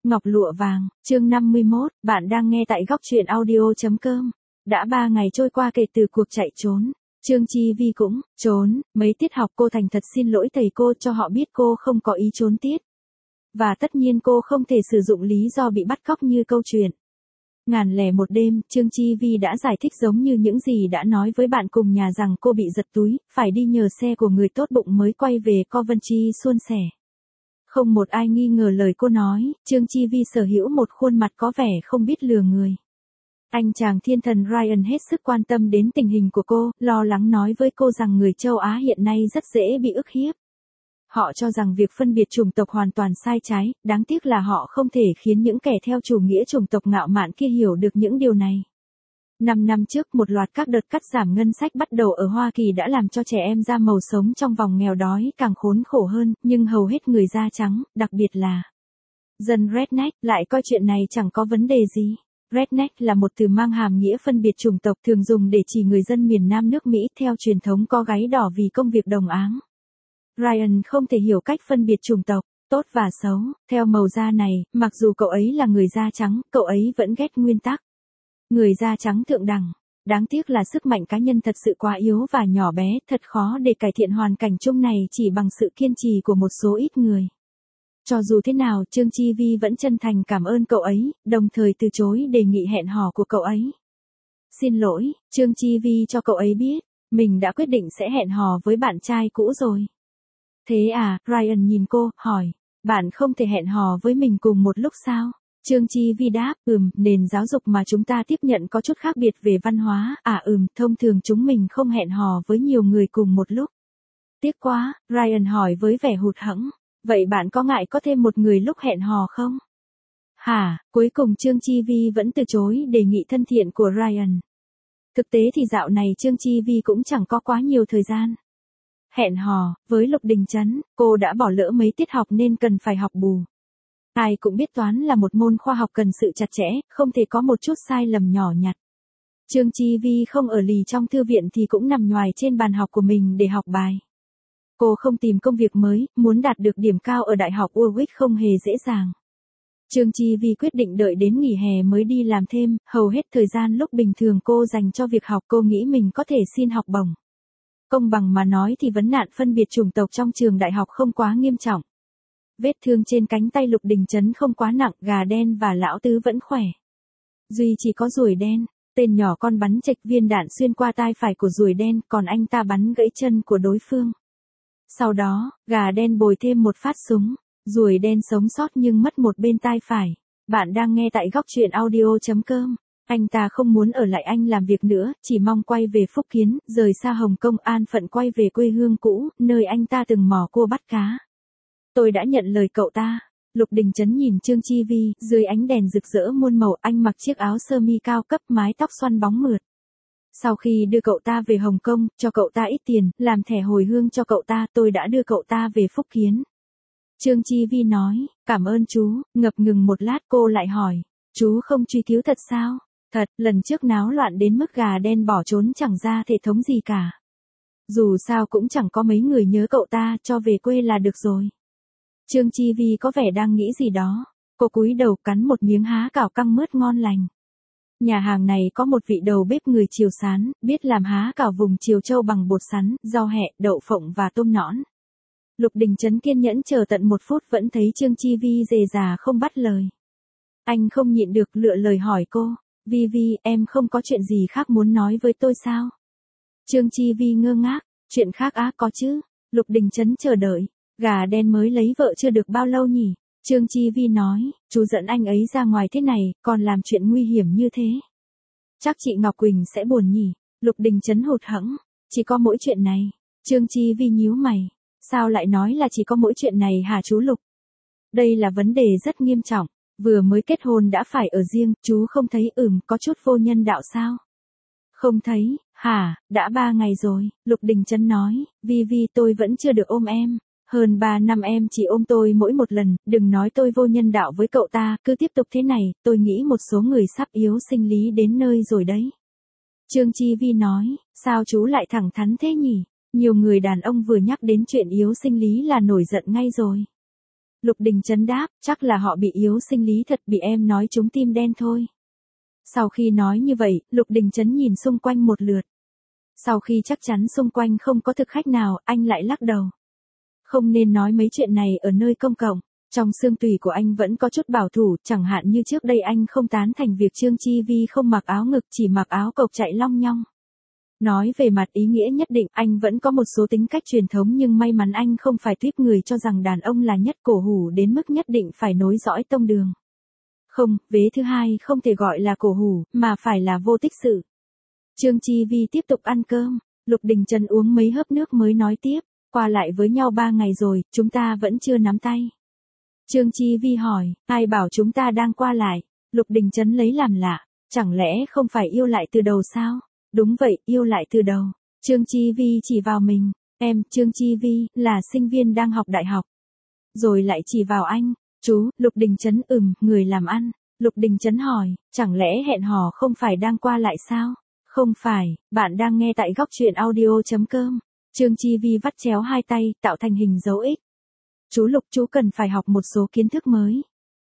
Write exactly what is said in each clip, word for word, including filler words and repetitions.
Ngọc lụa vàng, chương năm mươi mốt, bạn đang nghe tại góc truyện audio.com. Đã ba ngày trôi qua kể từ cuộc chạy trốn. Trương Chi Vi cũng trốn, mấy tiết học cô thành thật xin lỗi thầy cô cho họ biết cô không có ý trốn tiết. Và tất nhiên cô không thể sử dụng lý do bị bắt cóc như câu chuyện Ngàn lẻ một đêm. Trương Chi Vi đã giải thích giống như những gì đã nói với bạn cùng nhà rằng cô bị giật túi, phải đi nhờ xe của người tốt bụng mới quay về Coventry suôn sẻ. Không một ai nghi ngờ lời cô nói, Trương Chi Vi sở hữu một khuôn mặt có vẻ không biết lừa người. Anh chàng thiên thần Ryan hết sức quan tâm đến tình hình của cô, lo lắng nói với cô rằng người châu Á hiện nay rất dễ bị ức hiếp. Họ cho rằng việc phân biệt chủng tộc hoàn toàn sai trái, đáng tiếc là họ không thể khiến những kẻ theo chủ nghĩa chủng tộc ngạo mạn kia hiểu được những điều này. Năm năm trước, một loạt các đợt cắt giảm ngân sách bắt đầu ở Hoa Kỳ đã làm cho trẻ em da màu sống trong vòng nghèo đói càng khốn khổ hơn, nhưng hầu hết người da trắng, đặc biệt là dân redneck, lại coi chuyện này chẳng có vấn đề gì. Redneck là một từ mang hàm nghĩa phân biệt chủng tộc, thường dùng để chỉ người dân miền Nam nước Mỹ theo truyền thống có gáy đỏ vì công việc đồng áng. Ryan không thể hiểu cách phân biệt chủng tộc, tốt và xấu, theo màu da này, mặc dù cậu ấy là người da trắng, cậu ấy vẫn ghét nguyên tắc. Người da trắng thượng đẳng. Đáng tiếc là sức mạnh cá nhân thật sự quá yếu và nhỏ bé, thật khó để cải thiện hoàn cảnh chung này chỉ bằng sự kiên trì của một số ít người. Cho dù thế nào, Trương Chi Vi vẫn chân thành cảm ơn cậu ấy, đồng thời từ chối đề nghị hẹn hò của cậu ấy. Xin lỗi, Trương Chi Vi cho cậu ấy biết, mình đã quyết định sẽ hẹn hò với bạn trai cũ rồi. Thế à, Ryan nhìn cô, hỏi, bạn không thể hẹn hò với mình cùng một lúc sao? Trương Chi Vi đáp, ừm, nền giáo dục mà chúng ta tiếp nhận có chút khác biệt về văn hóa, à ừm, thông thường chúng mình không hẹn hò với nhiều người cùng một lúc. Tiếc quá, Ryan hỏi với vẻ hụt hẫng, vậy bạn có ngại có thêm một người lúc hẹn hò không? Hả, cuối cùng Trương Chi Vi vẫn từ chối đề nghị thân thiện của Ryan. Thực tế thì dạo này Trương Chi Vi cũng chẳng có quá nhiều thời gian hẹn hò. Với Lục Đình Trấn, cô đã bỏ lỡ mấy tiết học nên cần phải học bù. Ai cũng biết toán là một môn khoa học cần sự chặt chẽ, không thể có một chút sai lầm nhỏ nhặt. Trương Chi Vi không ở lì trong thư viện thì cũng nằm nhoài trên bàn học của mình để học bài. Cô không tìm công việc mới, muốn đạt được điểm cao ở Đại học Warwick không hề dễ dàng. Trương Chi Vi quyết định đợi đến nghỉ hè mới đi làm thêm, hầu hết thời gian lúc bình thường cô dành cho việc học. Cô nghĩ mình có thể xin học bổng. Công bằng mà nói thì vấn nạn phân biệt chủng tộc trong trường đại học không quá nghiêm trọng. Vết thương trên cánh tay Lục Đình Trấn không quá nặng, gà đen và lão tứ vẫn khỏe. Duy chỉ có ruồi đen, tên nhỏ con bắn chệch viên đạn xuyên qua tai phải của ruồi đen, còn anh ta bắn gãy chân của đối phương. Sau đó, gà đen bồi thêm một phát súng, ruồi đen sống sót nhưng mất một bên tai phải. Bạn đang nghe tại góc truyện audio.com. Anh ta không muốn ở lại Anh làm việc nữa, chỉ mong quay về Phúc Kiến, rời xa Hồng Kông an phận quay về quê hương cũ, nơi anh ta từng mò cua bắt cá. Tôi đã nhận lời cậu ta. Lục Đình Trấn nhìn Trương Chi Vi, dưới ánh đèn rực rỡ muôn màu, anh mặc chiếc áo sơ mi cao cấp, mái tóc xoăn bóng mượt. Sau khi đưa cậu ta về Hồng Kông, cho cậu ta ít tiền, làm thẻ hồi hương cho cậu ta, tôi đã đưa cậu ta về Phúc Kiến. Trương Chi Vi nói, cảm ơn chú. Ngập ngừng một lát cô lại hỏi, chú không truy cứu thật sao? Thật, lần trước náo loạn đến mức gà đen bỏ trốn chẳng ra thể thống gì cả. Dù sao cũng chẳng có mấy người nhớ cậu ta, cho về quê là được rồi. Trương Chi Vi có vẻ đang nghĩ gì đó. Cô cúi đầu cắn một miếng há cảo căng mướt ngon lành. Nhà hàng này có một vị đầu bếp người Triều Sán, biết làm há cảo vùng Triều Châu bằng bột sắn, rau hẹ, đậu phộng và tôm nõn. Lục Đình Trấn kiên nhẫn chờ tận một phút vẫn thấy Trương Chi Vi dề dà không bắt lời. Anh không nhịn được lựa lời hỏi cô, Vi Vi, em không có chuyện gì khác muốn nói với tôi sao? Trương Chi Vi ngơ ngác, chuyện khác á, có chứ. Lục Đình Trấn chờ đợi. Gà đen mới lấy vợ chưa được bao lâu nhỉ? Trương Chi Vi nói, chú dẫn anh ấy ra ngoài thế này, còn làm chuyện nguy hiểm như thế. Chắc chị Ngọc Quỳnh sẽ buồn nhỉ? Lục Đình Trấn hụt hẫng, chỉ có mỗi chuyện này. Trương Chi Vi nhíu mày, sao lại nói là chỉ có mỗi chuyện này hả chú Lục? Đây là vấn đề rất nghiêm trọng, vừa mới kết hôn đã phải ở riêng, chú không thấy ừm có chút vô nhân đạo sao? Không thấy, hả, đã ba ngày rồi, Lục Đình Trấn nói, Vi Vi tôi vẫn chưa được ôm em. Hơn ba năm em chỉ ôm tôi mỗi một lần, đừng nói tôi vô nhân đạo với cậu ta, cứ tiếp tục thế này, tôi nghĩ một số người sắp yếu sinh lý đến nơi rồi đấy. Trương Chi Vi nói, sao chú lại thẳng thắn thế nhỉ? Nhiều người đàn ông vừa nhắc đến chuyện yếu sinh lý là nổi giận ngay rồi. Lục Đình Trấn đáp, chắc là họ bị yếu sinh lý thật, bị em nói trúng tim đen thôi. Sau khi nói như vậy, Lục Đình Trấn nhìn xung quanh một lượt. Sau khi chắc chắn xung quanh không có thực khách nào, anh lại lắc đầu. Không nên nói mấy chuyện này ở nơi công cộng. Trong xương tủy của anh vẫn có chút bảo thủ, chẳng hạn như trước đây anh không tán thành việc Trương Chi Vi không mặc áo ngực, chỉ mặc áo cộc chạy long nhong. Nói về mặt ý nghĩa nhất định, anh vẫn có một số tính cách truyền thống, nhưng may mắn anh không phải tuýp người cho rằng đàn ông là nhất cổ hủ đến mức nhất định phải nối dõi tông đường. Không, vế thứ hai không thể gọi là cổ hủ, mà phải là vô tích sự. Trương Chi Vi tiếp tục ăn cơm, Lục Đình Trấn uống mấy hớp nước mới nói tiếp, qua lại với nhau ba ngày rồi, chúng ta vẫn chưa nắm tay. Trương Chi Vi hỏi, ai bảo chúng ta đang qua lại? Lục Đình Trấn lấy làm lạ, chẳng lẽ không phải yêu lại từ đầu sao? Đúng vậy, yêu lại từ đầu. Trương Chi Vi chỉ vào mình, em, Trương Chi Vi, là sinh viên đang học đại học. Rồi lại chỉ vào anh, chú, Lục Đình Trấn ừm, người làm ăn. Lục Đình Trấn hỏi, chẳng lẽ hẹn hò không phải đang qua lại sao? Không phải, bạn đang nghe tại góc truyện audio.com. Trương Chi Vi vắt chéo hai tay, tạo thành hình dấu X. Chú Lục, chú cần phải học một số kiến thức mới.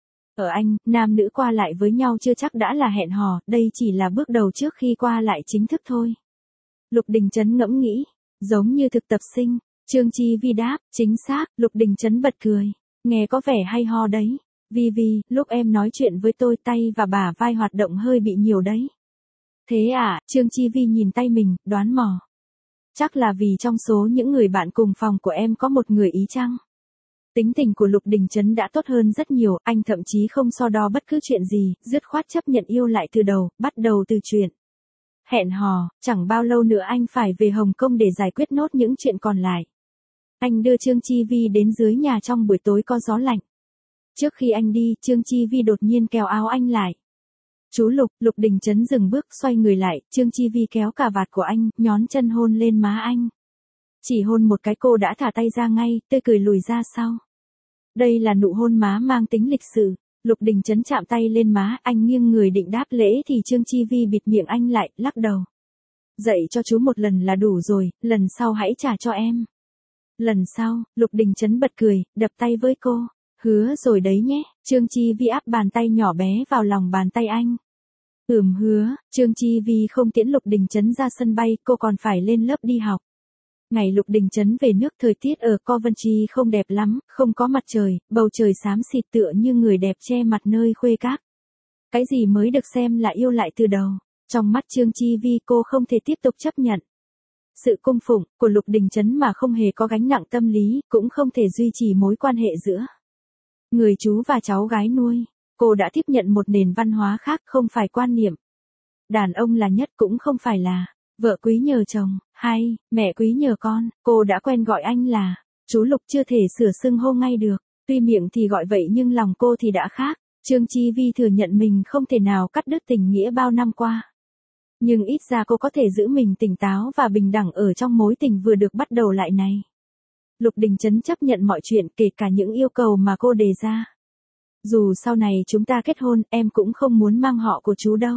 Ở Anh, nam nữ qua lại với nhau chưa chắc đã là hẹn hò, đây chỉ là bước đầu trước khi qua lại chính thức thôi. Lục Đình Trấn ngẫm nghĩ, giống như thực tập sinh. Trương Chi Vi đáp, chính xác. Lục Đình Trấn bật cười, nghe có vẻ hay ho đấy. Vi Vi, lúc em nói chuyện với tôi tay và bả vai hoạt động hơi bị nhiều đấy. Thế à, Trương Chi Vi nhìn tay mình, đoán mò. Chắc là vì trong số những người bạn cùng phòng của em có một người ý chăng? Tính tình của Lục Đình Trấn đã tốt hơn rất nhiều, anh thậm chí không so đo bất cứ chuyện gì, dứt khoát chấp nhận yêu lại từ đầu, bắt đầu từ chuyện hẹn hò, chẳng bao lâu nữa anh phải về Hồng Kông để giải quyết nốt những chuyện còn lại. Anh đưa Trương Chi Vi đến dưới nhà trong buổi tối có gió lạnh. Trước khi anh đi, Trương Chi Vi đột nhiên kéo áo anh lại. Chú Lục, Lục Đình Trấn dừng bước xoay người lại, Trương Chi Vi kéo cà vạt của anh, nhón chân hôn lên má anh. Chỉ hôn một cái cô đã thả tay ra ngay, tươi cười lùi ra sau. Đây là nụ hôn má mang tính lịch sự. Lục Đình Trấn chạm tay lên má, anh nghiêng người định đáp lễ thì Trương Chi Vi bịt miệng anh lại, lắc đầu. Dạy cho chú một lần là đủ rồi, lần sau hãy trả cho em. Lần sau, Lục Đình Trấn bật cười, đập tay với cô. Hứa rồi đấy nhé. Trương Chi Vi áp bàn tay nhỏ bé vào lòng bàn tay anh. Ừm hứa. Trương Chi Vi không tiễn Lục Đình Trấn ra sân bay, cô còn phải lên lớp đi học. Ngày Lục Đình Trấn về nước, thời tiết ở Coventry không đẹp lắm, không có mặt trời, bầu trời xám xịt tựa như người đẹp che mặt nơi khuê các. Cái gì mới được xem là yêu lại từ đầu. Trong mắt Trương Chi Vi cô không thể tiếp tục chấp nhận sự cung phụng của Lục Đình Trấn mà không hề có gánh nặng tâm lý, cũng không thể duy trì mối quan hệ giữa người chú và cháu gái nuôi. Cô đã tiếp nhận một nền văn hóa khác, không phải quan niệm đàn ông là nhất, cũng không phải là vợ quý nhờ chồng, hay mẹ quý nhờ con. Cô đã quen gọi anh là chú Lục, chưa thể sửa xưng hô ngay được. Tuy miệng thì gọi vậy nhưng lòng cô thì đã khác. Trương Chi Vi thừa nhận mình không thể nào cắt đứt tình nghĩa bao năm qua. Nhưng ít ra cô có thể giữ mình tỉnh táo và bình đẳng ở trong mối tình vừa được bắt đầu lại này. Lục Đình Trấn chấp nhận mọi chuyện, kể cả những yêu cầu mà cô đề ra. Dù sau này chúng ta kết hôn, em cũng không muốn mang họ của chú đâu.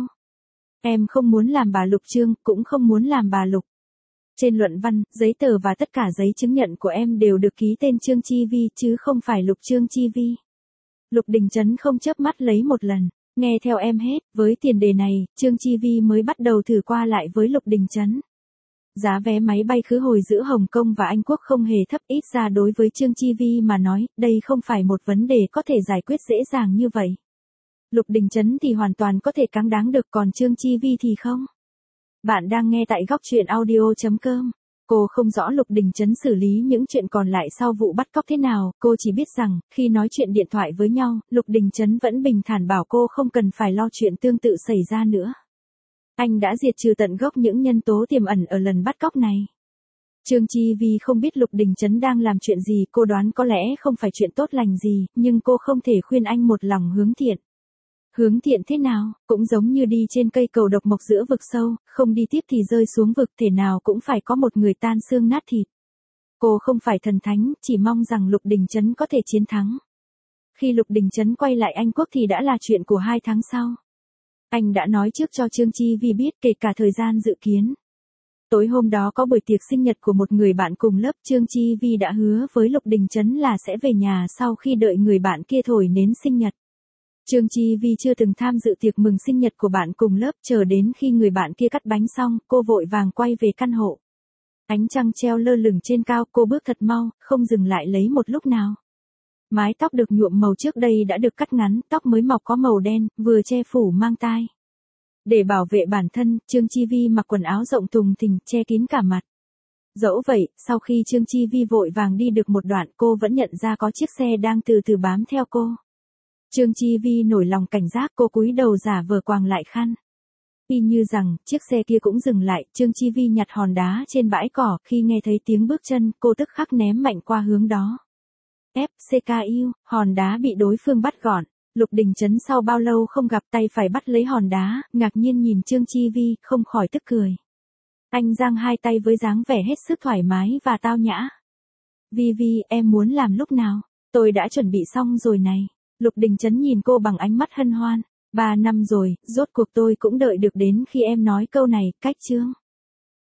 Em không muốn làm bà Lục Trương, cũng không muốn làm bà Lục. Trên luận văn, giấy tờ và tất cả giấy chứng nhận của em đều được ký tên Trương Chi Vi chứ không phải Lục Trương Chi Vi. Lục Đình Trấn không chớp mắt lấy một lần. Nghe theo em hết, với tiền đề này, Trương Chi Vi mới bắt đầu thử qua lại với Lục Đình Trấn. Giá vé máy bay khứ hồi giữa Hồng Kông và Anh Quốc không hề thấp, ít ra đối với Trương Chi Vi mà nói, đây không phải một vấn đề có thể giải quyết dễ dàng như vậy. Lục Đình Trấn thì hoàn toàn có thể cáng đáng được, còn Trương Chi Vi thì không. Bạn đang nghe tại góc truyện audio.com. Cô không rõ Lục Đình Trấn xử lý những chuyện còn lại sau vụ bắt cóc thế nào, cô chỉ biết rằng, khi nói chuyện điện thoại với nhau, Lục Đình Trấn vẫn bình thản bảo cô không cần phải lo chuyện tương tự xảy ra nữa. Anh đã diệt trừ tận gốc những nhân tố tiềm ẩn ở lần bắt cóc này. Trương Chi Vi không biết Lục Đình Trấn đang làm chuyện gì, cô đoán có lẽ không phải chuyện tốt lành gì, nhưng cô không thể khuyên anh một lòng hướng thiện. Hướng thiện thế nào, cũng giống như đi trên cây cầu độc mộc giữa vực sâu, không đi tiếp thì rơi xuống vực, thể nào cũng phải có một người tan xương nát thịt. Cô không phải thần thánh, chỉ mong rằng Lục Đình Trấn có thể chiến thắng. Khi Lục Đình Trấn quay lại Anh Quốc thì đã là chuyện của hai tháng sau. Anh đã nói trước cho Trương Chi Vi biết, kể cả thời gian dự kiến. Tối hôm đó có buổi tiệc sinh nhật của một người bạn cùng lớp, Trương Chi Vi đã hứa với Lục Đình Trấn là sẽ về nhà sau khi đợi người bạn kia thổi nến sinh nhật. Trương Chi Vi chưa từng tham dự tiệc mừng sinh nhật của bạn cùng lớp, chờ đến khi người bạn kia cắt bánh xong, cô vội vàng quay về căn hộ. Ánh trăng treo lơ lửng trên cao, cô bước thật mau, không dừng lại lấy một lúc nào. Mái tóc được nhuộm màu trước đây đã được cắt ngắn, tóc mới mọc có màu đen, vừa che phủ mang tai. Để bảo vệ bản thân, Trương Chi Vi mặc quần áo rộng thùng thình, che kín cả mặt. Dẫu vậy, sau khi Trương Chi Vi vội vàng đi được một đoạn, cô vẫn nhận ra có chiếc xe đang từ từ bám theo cô. Trương Chi Vi nổi lòng cảnh giác, cô cúi đầu giả vờ quàng lại khăn. Y như rằng, chiếc xe kia cũng dừng lại, Trương Chi Vi nhặt hòn đá trên bãi cỏ, khi nghe thấy tiếng bước chân, cô tức khắc ném mạnh qua hướng đó. ép xê ca u, hòn đá bị đối phương bắt gọn. Lục Đình Trấn sau bao lâu không gặp, tay phải bắt lấy hòn đá, ngạc nhiên nhìn Trương Chi Vi, không khỏi tức cười. Anh giang hai tay với dáng vẻ hết sức thoải mái và tao nhã. Vi Vi, em muốn làm lúc nào? Tôi đã chuẩn bị xong rồi này. Lục Đình Trấn nhìn cô bằng ánh mắt hân hoan. Ba năm rồi, rốt cuộc tôi cũng đợi được đến khi em nói câu này, cách chương.